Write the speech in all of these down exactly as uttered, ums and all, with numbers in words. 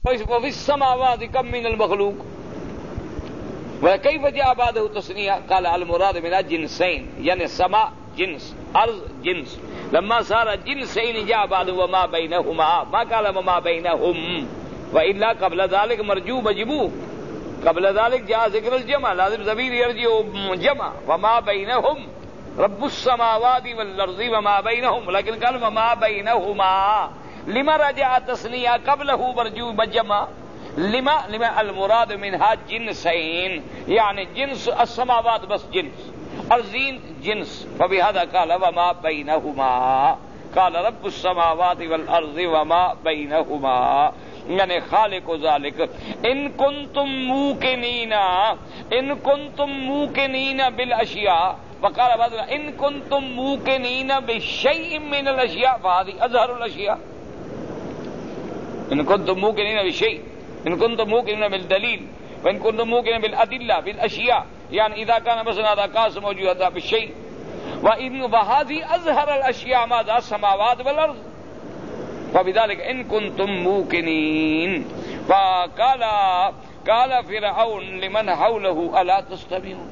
وفي السماوات كم من المخلوق وكيف جاء بعده تثنية قال المراد من الجنسين يعني السماء جنس أرض جنس لما صار جنسين جاء بعده وما بينهما ما قال وما بينهم وإلا قبل ذلك مرجو مجبو قبل ذلك جاء ذكر الجمع لازم ضمير يرجع جمع وما بينهم رب السماوات والأرض وما بينهم لكن قال وما بينهما لما رجع تثنية قبله مرجو مجمع لما لما المراد منها جنسين يعني جنس السماوات بس جنس ارضین جنس فبهذا قال وما بينهما قال رب السماوات والارض وما بينهما یعنی خالق ذلك ان کنتم موقنین ان کنتم موقنین بالاشیاء وقال بعض ان کنتم موقنین بشيء من الاشیاء فهذه اظهر الاشیاء ان کنتم موقنین بشيء ان کنتم موقنین بالدلیل وان کنتم موقنین بالادلہ بالاشیاء يعني اذا كان مثلا هذا قاس موجود هذا بالشيء وان وهذه اظهر الاشياء ماذا السماوات والارض فبذلك ان كنتم موقنين فقال قال فرعون لمن حوله الا تستمعون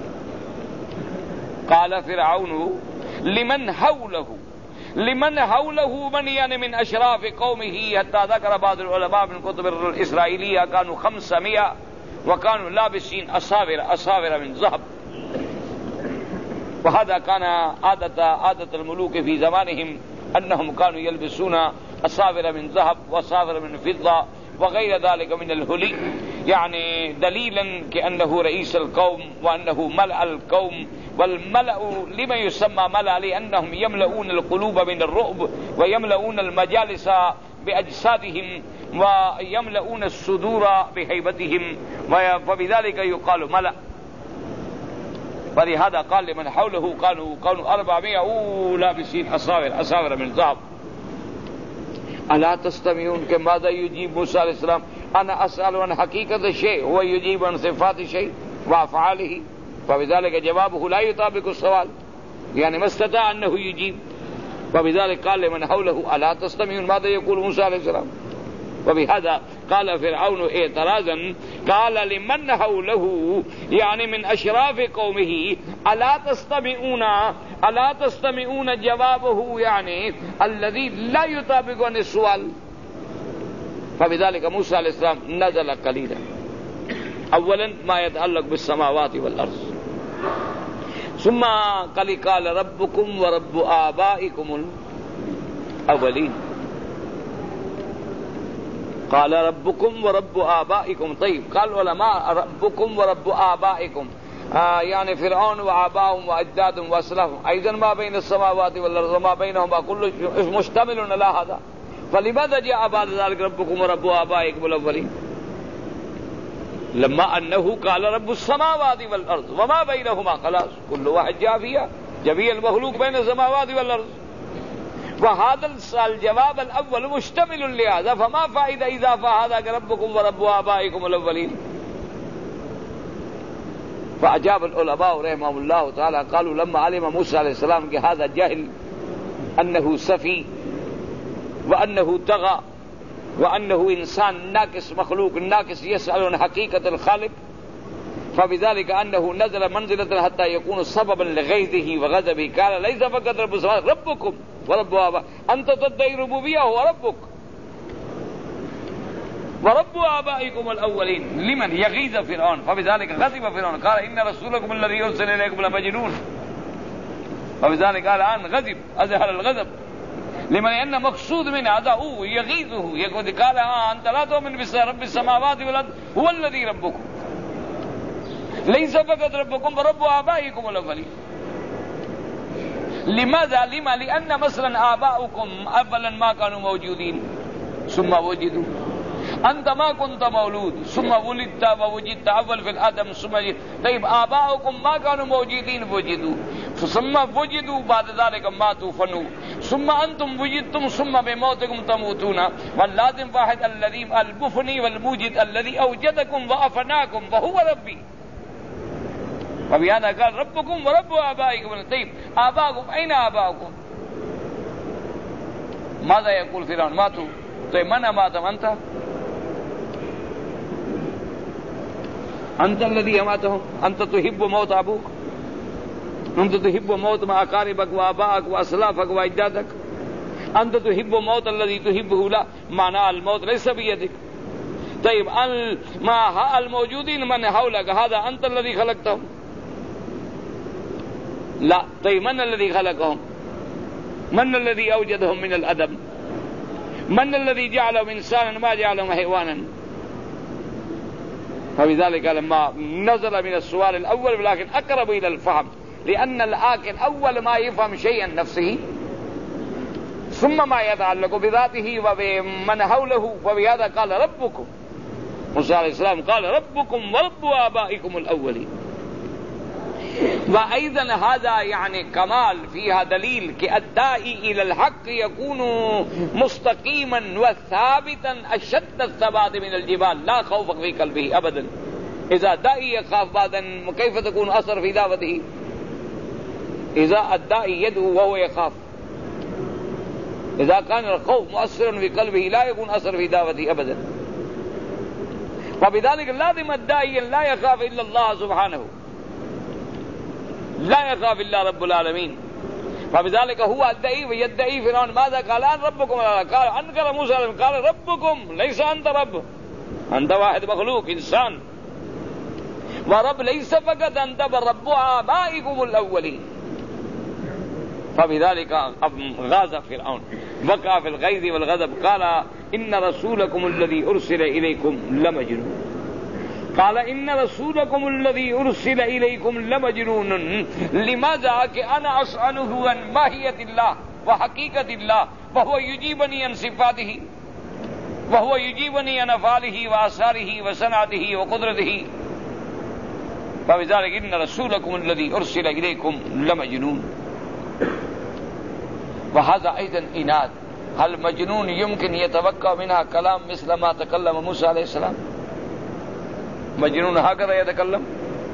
قال فرعون لمن حوله لمن حوله من يعني من اشراف قومه حتى ذكر بعض العلماء من كتب الاسرائيليه كانوا خمسمائة وكانوا لابسين أساور أساور من ذهب وهذا كان عادة عادة الملوك في زمانهم أنهم كانوا يلبسون أساور من ذهب وأساور من فضة وغير ذلك من الهلي يعني دليلا كأنه رئيس القوم وأنه ملأ القوم والملأ لما يسمى ملأ لأنهم يملؤون القلوب من الرعب ويملؤون المجالس بأجسادهم ويملؤون الصدور بهيبتهم وبذلك يقال ملأ ولهذا قال لمن حوله كانوا كانوا أربعمائة لابسين أساور أساور من ذهب ألا تستمعون ماذا يجيب موسى عليه السلام أنا أسأل عن حقيقة الشيء هو يجيب عن صفات الشيء وأفعاله فبذلك جوابه لا يطابق السؤال يعني ما استطاع أنه يجيب وبذلك قال لمن حوله ألا تستمعون ماذا يقول موسى عليه السلام وبهذا قال فرعون اعتراضا قال لمن حوله يعني من أشراف قومه ألا تستمعون ألا تستمعون جوابه يعني الذي لا يطابق عن السؤال فبذلك موسى عليه السلام نزل قليلا اولا ما يتعلق بالسماوات والارض ثم قال قال ربكم ورب آبائكم الاولين قال ربكم ورب آبائكم طيب قال علماء ربكم ورب آبائكم آه يعني فرعون وآبائهم وأجدادهم وأسلافهم أيضا ما بين السماوات والأرض وما بينهما كل مشتمل على هذا فلماذا جاء بعد ذلك ربكم ورب آبائكم الأولين لما أنه قال رب السماوات والأرض وما بينهما خلاص كل واحد جاء فيها جميع المخلوق بين السماوات والأرض وهذا الجواب الأول مشتمل لهذا فما فائدة إضافة هذا ربكم ورب آبائكم الأولين فأجاب العلماء رحمهم الله تعالى قالوا لما علم موسى عليه السلام کہ هذا جاهل أنه سفي وأنه طغى وأنه إنسان ناقص مخلوق ناقص يسأل عن حقيقة الخالق فبذلك أنه نزل منزلة حتى يكون سببا لغيظه وغضبه قال ليس فقط رب السماوات ربكم ورب آبائكم أنت تدعي ربوبية هو ربك ورب آبائكم الأولين لمن يغيظ فرعون فبذلك غضب فرعون قال إن رسولكم الذي أرسل إليكم لمجنون فبذلك قال الآن غضب أظهر الغضب لمن أن مقصود من هذا هو يغيظه يقول قال آه أنت لا تؤمن برب السماوات والأرض هو الذي ربكم ليس فقط ربكم ورب آبائكم الأولين لماذا لما لأن مثلا آباؤكم أولا ما كانوا موجودين ثم وجدوا أنت ما كنت مولود ثم ولدت ووجدت أول في الآدم ثم جد. طيب آباؤكم ما كانوا موجودين وجدوا ثم وجدوا بعد ذلك ماتوا فنوا ثم أنتم وجدتم ثم بموتكم تموتون واللازم واحد الذي المفني والموجد الذي أوجدكم وأفناكم وهو ربي وبهذا قال ربكم ورب آبائكم طيب آباؤكم أين آباؤكم ماذا يقول فرعون ماتوا طيب من أماتهم أنت انت الذي اماتهم انت تحب موت ابوك انت تحب موت ما اقاربك وابائك واسلافك واجدادك انت تحب موت الذي تحبه لا معنى الموت ليس بيدك. طيب ما الموجودين من حولك هذا انت الذي خلقتهم؟ لا. طيب من الذي خلقهم؟ من الذي اوجدهم من الادب؟ من الذي جعلهم انسانا ما جعلهم حيوانا؟ فبذلك لما نزل من السؤال الاول ولكن اقرب الى الفهم، لان العاقل اول ما يفهم شيئا نفسه ثم ما يتعلق بذاته وبمن حوله، وبهذا قال ربكم. موسى عليه السلام قال ربكم ورب آبائكم الأولين. وأيضا هذا يعني كمال فيها دليل کہ الداعي إلى الحق يكون مستقيما وثابتا أشد الثبات من الجبال لا خوف في قلبه أبدا. إذا داعي يخاف بعدا كيف تكون أثر في دعوته؟ إذا الداعي يدعو وهو يخاف، إذا كان الخوف مؤثرا في قلبه لا يكون أثر في دعوته أبدا. فبذلك لازم الداعي لا يخاف إلا الله سبحانه، لا يخاف إلا رب العالمين. فبذلك هو الداعي ويدعي فرعون ماذا قال؟ أن ربكم. قال أنكر موسى قال ربكم ليس أنت رب، أنت واحد مخلوق إنسان، ورب ليس فقط أنت بل رب آبائكم الأولين. فبذلك غاز فرعون وقع في الغيظ والغضب قال إن رسولكم الذي أرسل إليكم لمجنون. قال إن رسولكم الذي أرسل إليكم لمجنون. لماذا؟ كأنا أسأله عن ماهية الله وحقيقة الله وهو يجيبني عن صفاته وهو يجيبني عن أفعاله وآثاره وصنعته وقدرته. فبذلك إن رسولكم الذي أرسل إليكم لمجنون. وهذا أيضا إناد. هل مجنون يمكن يتوقع منها كلام مثل ما تكلم موسى عليه السلام؟ مجنون هكذا يتكلم؟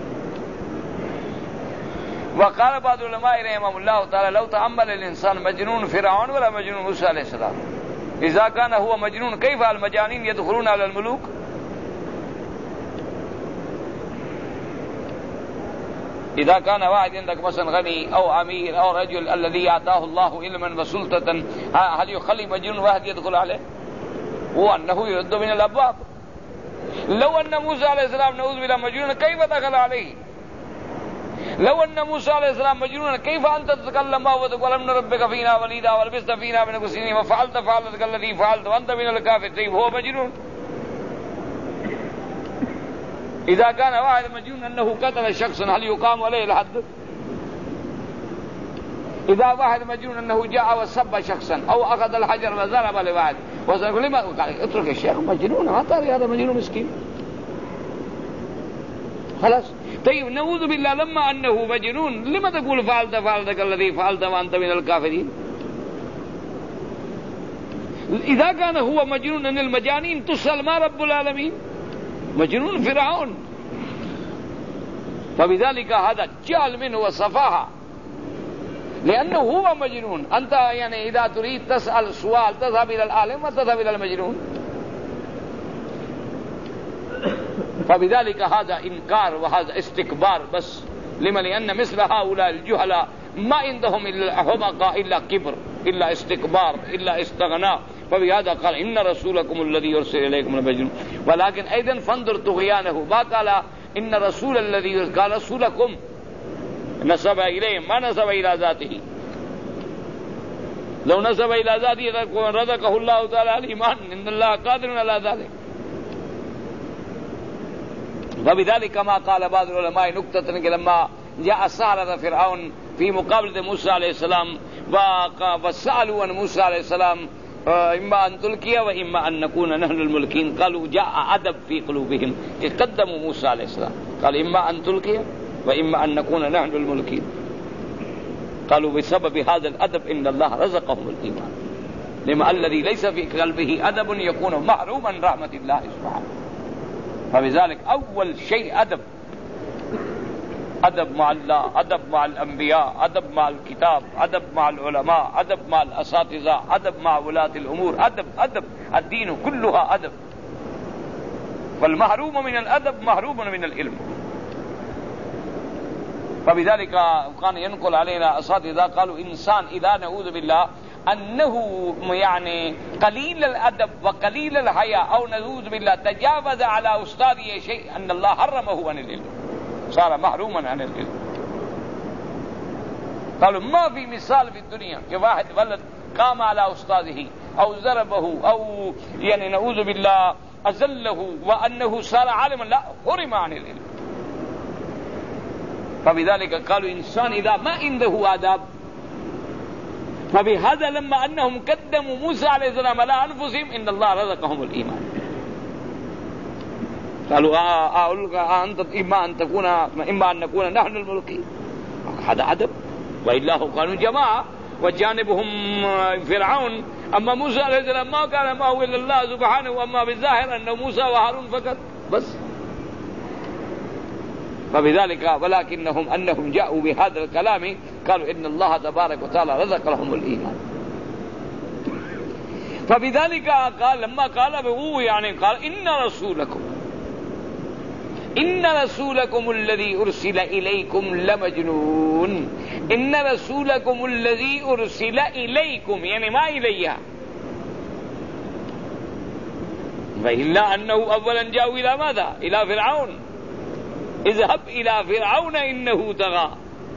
وقال بعض العلماء رحمهم الله تعالى لو تأمل الإنسان مجنون فرعون ولا مجنون موسى عليه السلام، إذا كان هو مجنون كيف المجانين يدخلون على الملوك؟ إذا كان واحد عندك مثلا غني أو أمير أو رجل الذي آتاه الله علما وسلطة، هل يخلي مجنون واحد يدخل عليه؟ هو أنه يرد من الأبواب. لو أن موسى عليه السلام نعوذ بالله مجنون كيف دخل عليه؟ لو أن موسى عليه السلام مجنون كيف أنت تتكلم وتقول أن ربك فينا وليدا ولبست فينا من سنين وفعلت فعلتك الذي فعلت وأنت من الكافرين؟ طيب هو مجنون. إذا كان واحد مجنون أنه قتل شخصا هل يقام عليه الحد؟ إذا واحد مجنون أنه جاء وسب شخصا أو أخذ الحجر وضرب لواحد وسأقول لما قال اترك الشيخ مجنون، ما ترى هذا مجنون مسكين خلاص. طيب نعوذ بالله لما أنه مجنون لما تقول فعلت فعلتك الذي فعلت وأنت من الكافرين؟ إذا كان هو مجنون أن المجانين تسأل ما رب العالمين؟ مجنون فرعون. فبذلك هذا جهل منه وسفاهة، لأنه هو مجنون. أنت يعني إذا تريد تسأل سؤال تذهب إلى العالم وتذهب إلى المجنون. فبذلك هذا إنكار وهذا استكبار بس. لما؟ لأن مثل هؤلاء الجهلاء ما عندهم إلا حمقى إلا كبر إلا استكبار إلا استغناء. فبهذا قال إن رسولكم الذي يرسل إليكم لمجنون. ولكن أيضا فانظر طغيانه، ما قال إن رسول الذي قال رسولكم نسب إليه ما نسب إلى ذاته. لو نسب إلى ذاته رزقه الله تعالى الإيمان، إن الله قادر على ذلك. وبذلك كما قال بعض العلماء نكتة لما جاء السحرة فرعون في مقابلة موسى عليه السلام وسألوا عن موسى عليه السلام إما أن تلقي وإما أن نكون نحن الملكين، قالوا جاء أدب في قلوبهم قدموا موسى عليه السلام، قال إما أن تلقي وإما أن نكون نحن الملكين. قالوا بسبب هذا الأدب إن الله رزقهم الإيمان. لما الذي ليس في قلبه أدب يكون محروما من رحمة الله سبحانه. فبذلك أول شيء أدب، أدب مع الله، أدب مع الأنبياء، أدب مع الكتاب، أدب مع العلماء، أدب مع الأساتذة، أدب مع ولاة الأمور، أدب أدب الدين كلها أدب. والمحروم من الأدب محروم من العلم. فبذلك كان ينقل علينا أساتذة قالوا إنسان إذا نعوذ بالله أنه يعني قليل الأدب وقليل الحياء أو نعوذ بالله تجاوز على أستاذه شيء أن الله حرمه عن العلم، صار محروما عن العلم. قالوا ما في مثال في الدنيا کہ واحد ولد قام على أستاذه أو ضربه أو يعني نعوذ بالله أذله وأنه صار عالما، لا، حرم عن العلم. فبذلك قالوا إنسان إذا ما عنده آداب. فبهذا لما أنهم قدموا موسى عليه السلام على أنفسهم إن الله رزقهم الإيمان. قالوا أنت إما أن تكون إما أن نكون نحن الملقين، هذا أدب. وإلا كانوا جماعة وجانبهم فرعون. أما موسى عليه السلام ما كان معه إلا الله سبحانه، وأما بالظاهر أنه موسى وهارون فقط بس. فبذلك ولكنهم أنهم جاءوا بهذا الكلام قالوا إن الله تبارك وتعالى رزق لهم الإيمان. فبذلك قال لما قال به يعني قال إن رسولكم إن رسولكم الذي أرسل إليكم لمجنون. إن رسولكم الذي أرسل إليكم يعني ما إليها، فإلا أنه أولا جاءوا إلى ماذا؟ إلى فرعون. اذهب إلى فرعون إنه طغى.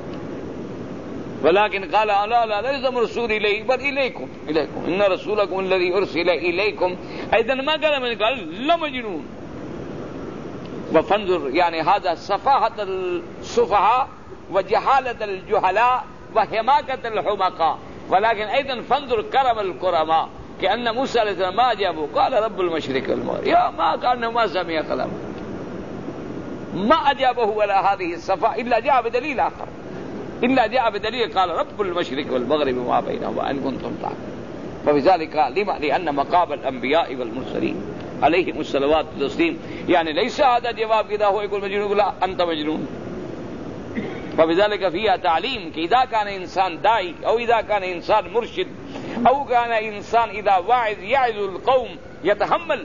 ولكن قال لا لا ليس مرسول إليه بل إليكم إليكم إن رسولكم الذي أرسل إليكم. أيضا ما قال من قال لمجنون. وفانظر يعني هذا سفاهة السفهاء وجهالة الجهلاء وحماقة الحمقاء. ولكن أيضا فانظر كرم الكرماء كأن موسى عليه السلام ما أجابه قال رب المشرق والمغرب، يا ما كأنه ما سمع كلامه، ما أجابه ولا هذه الصفاء إلا جاء بدليل آخر، إلا جاء بدليل قال رب المشرق والمغرب وما بينهما إن كنتم تعلمون. فبذلك لما لأن مقام الأنبياء والمرسلين عليهم الصلوات والتسليم يعني ليس هذا جواب إذا هو يقول مجنون لا أنت مجنون. فبذلك فيها تعليم إذا كان إنسان داعي أو إذا كان إنسان مرشد أو كان إنسان إذا واعظ يعظ القوم يتحمل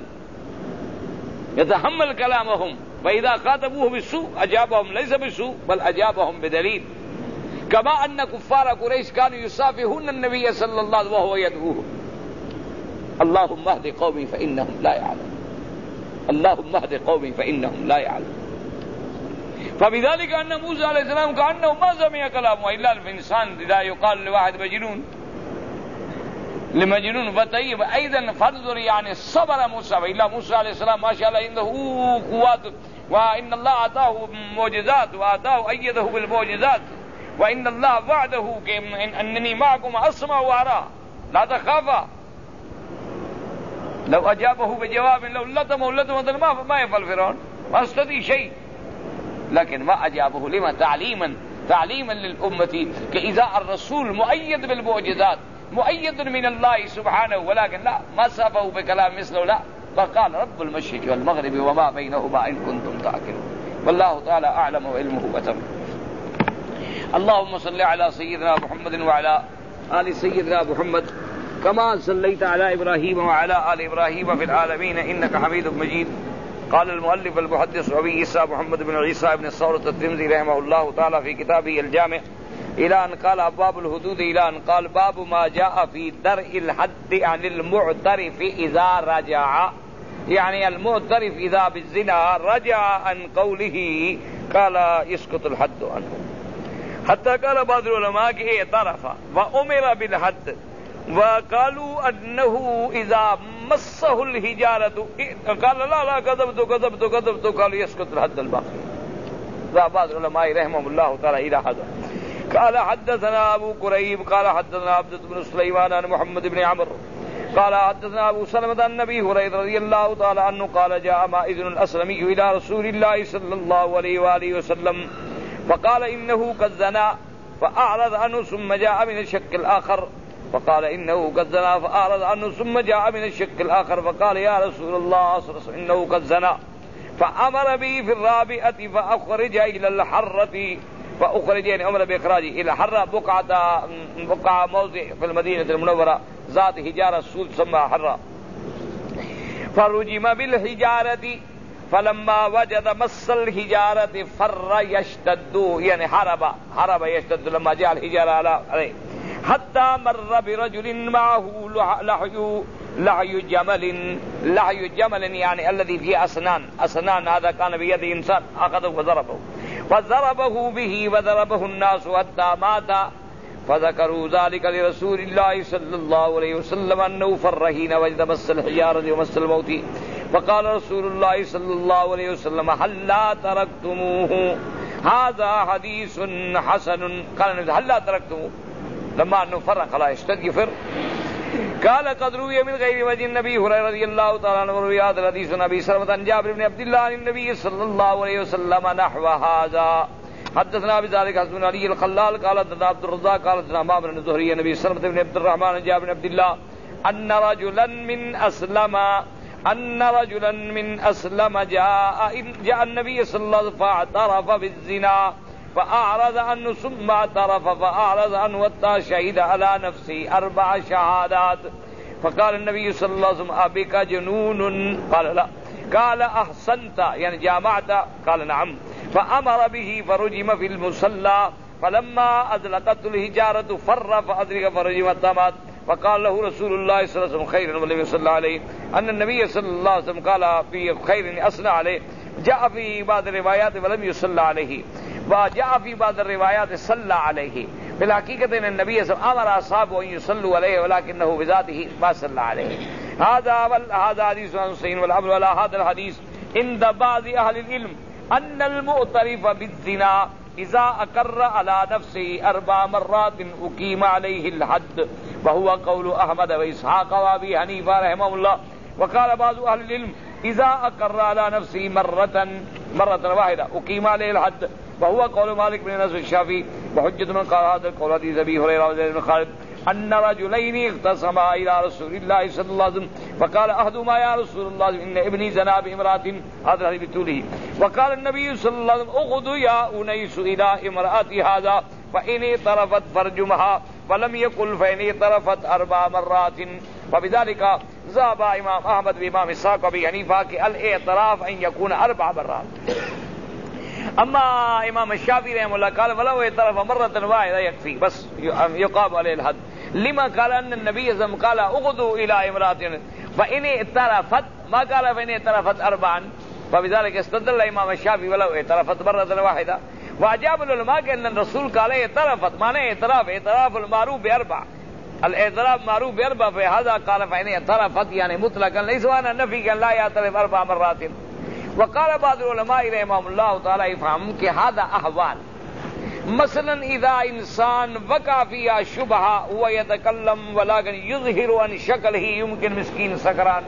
يتحمل كلامهم، فإذا خاطبوه بالسوء أجابهم ليس بالسوء بل أجابهم بدليل. كما أن كفار قريش كانوا يصافحون النبي صلى الله عليه وسلم وهو يدعوه اللهم اهد قومي فإنهم لا يعلمون، اللهم اهد قومي فإنهم لا يعلمون. فبذلك أن موسى عليه السلام كأنه ما سمع كلامه إلا الإنسان إذا يقال لواحد مجنون لمجنون فطيب. أيضا فانظر يعني صبر موسى، وإلا موسى عليه السلام ما شاء الله عنده قوات، وإن الله أعطاه معجزات وأعطاه أيده بالمعجزات، وإن الله وعده أنني معكم أسمع وأرى لا تخافا. لو أجابه بجواب لو لطمه لطمه ما ما يفعل فرعون ما استطيع شيء، لكن ما أجابه لما تعليما تعليما للأمة كإذا الرسول مؤيد بالمعجزات مؤيد من الله سبحانه، ولكن لا ما سافه بكلام مثله، لا فقال رب المشرق والمغرب وما بينهما إن كنتم تعقلون. والله تعالى أعلم وعلمه وتم. اللهم صل على سيدنا محمد وعلى آل سيدنا محمد كما صليت على إبراهيم وعلى آل إبراهيم في العالمين إنك حميد مجيد. قال المؤلف المحدث أبي عيسى محمد بن عيسى بن الثورة الترمذي رحمه الله تعالى في كتابه الجامع إلى أن قال باب الحدود إلى أن قال باب ما جاء في درء الحد عن المعترف إذا رجع، يعني المعترف إذا بالزنا رجع عن قوله قال يسقط الحد عنه. حتى قال بعض العلماء کہ اعترف وأمر بالحد وقالوا أنه إذا مسه الحجارة قال لا لا كذبت كذبت كذبت قال يسقط الحد الباقي. ذا بعض العلماء رحمهم الله تعالى إلى هذا. قال حدثنا أبو كريب قال حدثنا عبد بن سليمان عن محمد بن عمرو قال حدثنا أبو سلمة عن النبي هريرة رضي الله تعالى عنه قال جاء مائذ الأسلمي إلى رسول الله صلى الله عليه وآله وسلم فقال إنه قد زنى فأعرض عنه ثم جاء من الشق الآخر فقال إنه قد زنى فأعرض عنه ثم جاء من الشق الآخر فقال يا رسول الله إنه قد زنى فأمر به في الرابعة فأخرج إلى الحرة فأخرج يعني أمر بإخراجه إلى حرة بقعة بقعة موضع في المدينة المنورة ذات حجارة سود سمى حرة فرجم بالحجارة فلما وجد مس الحجارة فر يشتد يعني حرب حرب يشتد لما جاء الحجارة عليه حتى مر برجل معه لحي لحي جمل لحي جمل يعني الذي فيه أسنان أسنان هذا كان بيد إنسان أخذه وضربه فضربه به وضربه الناس حتى مات فذكروا ذلك لرسول الله صلى الله عليه وسلم أنه فر حين وجد مس الحجارة ومس الموت فقال رسول الله صلى الله عليه وسلم هل لا تركتموه هذا حديث حسن قال هل لا تركتموه لما أنه فرق لا يشتد يفر قال قد روي من غير وجه النبي هريرة رضي الله تعالى عنه وروي هذا الحديث عن أبي سلمة عن جابر بن عبد الله عن النبي صلى الله عليه وسلم نحو هذا. حدثنا بذلك حسن علي الخلال قال حدثنا عبد الرزاق قال حدثنا معمر بن زهري النبي سلمة بن عبد الرحمن عن جابر بن عبد الله أن رجلا من أسلم أن رجلا من أسلم جاء جاء النبي صلى الله عليه وسلم فاعترف بالزنا فأعرض عنه ثم اعترف فأعرض عنه حتى شهد على نفسه أربع شهادات فقال النبي صلى الله عليه وسلم أبك جنون قال لا قال أحسنت يعني جامعت قال نعم فأمر به فرجم في المصلى فلما أزلقت الحجارة فر فأدرك فرجم التمات فقال له رسول الله صلى الله عليه وسلم خيرا ولم يصلى عليه أن النبي صلى الله عليه وسلم قال في خير أثنى عليه. جاء في بعض الروايات ولم يصلى عليه وجاء في بعض الروايات صلى عليه. بالحقيقة أن النبي صلى الله عليه وسلم أمر أصحابه أن يصلوا عليه ولكنه بذاته ما صلى عليه. هذا هذا حديث عن حسين والأمر على هذا الحديث عند بعض أهل العلم أن المعترف بالزنا إذا أقر على نفسه أربع مرات أقيم عليه الحد وهو قول أحمد وإسحاق وأبي حنيفة رحمه الله. وقال بعض أهل العلم إذا أقر على نفسه مرة مرة واحدة أقيم عليه الحد وهو قول مالك بن أنس الشافعي. وحجة من قال هذا القول حديث أبي هريرة وزيد بن خالد أن رجلين اختصما إلى رسول الله صلى الله عليه وسلم فقال أحدهما يا رسول الله إن ابني زنا بامرأة هذا الحديث بطوله وقال النبي صلى الله عليه وسلم اغدو يا أنيس إلى امرأة هذا فإن اعترفت فارجمها فلم يقل فإن اعترفت أربع مرات. وبذلك ذهب إمام أحمد بإمام إسحاق وأبي حنيفة الاعتراف أن يكون أربع مرات. أما إمام الشافعي رحمه الله قال ولو اعترف مرة واحدة يكفي بس يقام عليه الحد. لما قال أن النبي صلى الله عليه وسلم قال اغدوا إلى امرأة فإن اعترفت ما قال فإن اعترفت أربعا فبذلك استدل الإمام الشافعي ولو اعترفت مرة واحدة. وأجاب العلماء أن الرسول قال اعترفت معنى اعتراف اعتراف المعروف بأربع الاعتراف معروف بأربع فهذا قال فإن اعترفت يعني مطلقا ليس وانا نفي أن لا يعترف أربع مرات. وقال بعض العلماء رحمهم الله تعالى يفهم کہ هذا أحوال مثلا إذا إنسان وقع فيها شبهة هو يتكلم ولكن يظهر عن شكله يمكن مسكين سكران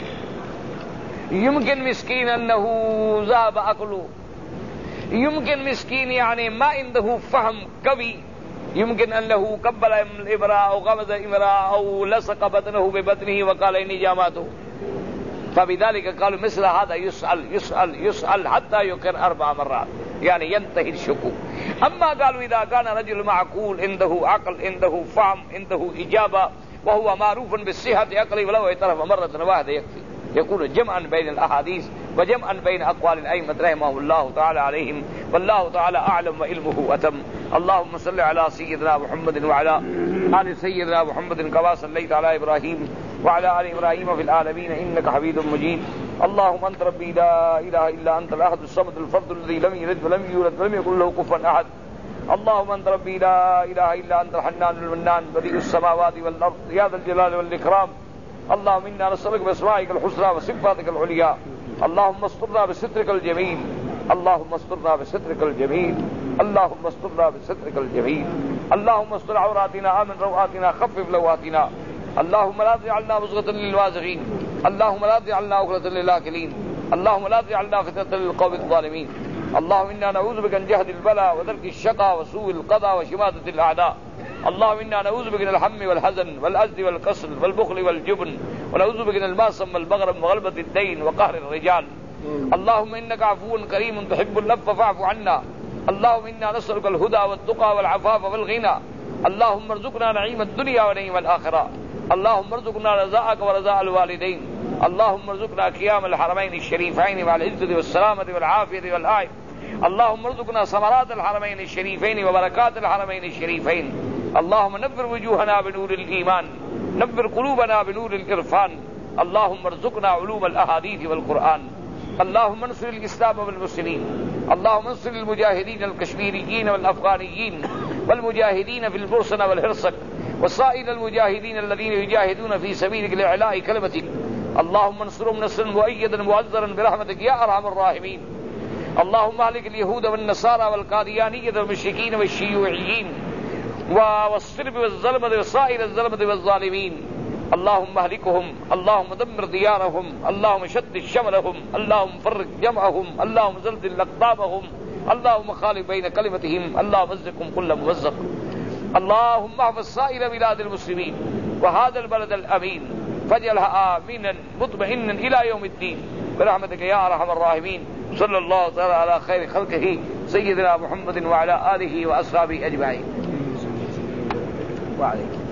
يمكن مسكين أنه ذهب عقله يمكن مسكين يعني ما عنده فهم قوي يمكن أن له قبل الإبرة أو غمز الإبرة أو لصق بطنه ببطنه وقال إني جامعته فبذلك قالوا مثل هذا يسأل يسأل يسأل حتى يقر أربع مرات يعني ينتهي الشكوك. أما قالوا إذا كان رجل معقول عنده عقل عنده فهم عنده إجابة وهو معروف بالصحة عقله ولو اعترف مرة واحدة يكفي يكون جمعا بين الأحاديث وجمعا بين أقوال الأئمة رحمه الله تعالى عليهم والله تعالى أعلم وعلمه أتم. اللهم صل على سيدنا محمد وعلى آل سيدنا محمد كما صليت على إبراهيم وعلى آل إبراهيم في العالمين إنك حميد مجيد. اللهم أنت ربي لا إله إلا أنت الأحد الصمد الفرد الذي لم يلد ولم يولد ولم يكن له كفوا أحد. اللهم أنت ربي لا إله إلا أنت الحنان المنان بديع السماوات والأرض يا ذا الجلال والإكرام. اللهم إنا نسألك بأسمائك الحسنى وصفاتك العليا اللهم استرنا بسترك الجميل اللهم استرنا بسترك الجميل اللهم استرنا بسترك الجميل اللهم استر عوراتنا آمن روآتنا خفف لواتنا اللهم لا تجعلنا مزغة للوازغين اللهم لا تجعلنا عقدة للآكلين اللهم لا تجعلنا فتنة للقوم الظالمين. اللهم إنا نعوذ بك من جهد البلاء ودرك الشقاء وسوء القضاء وشماتة الأعداء. اللهم إنا نعوذ بك من الهم والحزن والعجز والكسل والبخل والجبن ونعوذ بك من المعصم والمغرم وغلبة الدين وقهر الرجال. اللهم إنك عفو كريم تحب العفو فاعف عنا. اللهم إنا نسألك الهدى والتقى والعفاف والغنى. اللهم ارزقنا نعيم الدنيا ونعيم الآخرة. اللهم ارزقنا رضاءك ورضاء الوالدين اللهم ارزقنا قيام الحرمين الشريفين مع العزة والسلامة والعافية والآية. اللهم ارزقنا ثمرات الحرمين الشريفين وبركات الحرمين الشريفين. اللهم نور وجوهنا بنور الإيمان، نور قلوبنا بنور الإرفان. اللهم ارزقنا علوم الأحاديث والقرآن. اللهم انصر الإسلام والمسلمين. اللهم انصر المجاهدين الكشميريين والأفغانيين والمجاهدين في البوسنة والهرسك وسائر المجاهدين الذين يجاهدون في سبيلك لإعلاء كلمتك. اللهم انصرهم نصرا مؤيدا مؤزرا برحمتك يا أرحم الراحمين. اللهم اهلك اليهود والنصارى والقاديانية والمشركين والشيوعيين والصرب والظلمة وسائر الظلمة والظالمين. اللهم اهلكهم، اللهم دمر ديارهم، اللهم شتت شملهم، اللهم فرق جمعهم، اللهم زلزل أقطابهم، اللهم خالف بين كلمتهم، اللهم مزقهم كل ممزق. اللهم احفظ سائر بلاد المسلمين وهذا البلد الأمين فاجعلها آمنا مطمئنا إلى يوم الدين برحمتك يا أرحم الراحمين. صلى الله تعالى على خير خلقه سيدنا محمد وعلى آله وأصحابه أجمعين. وعليكم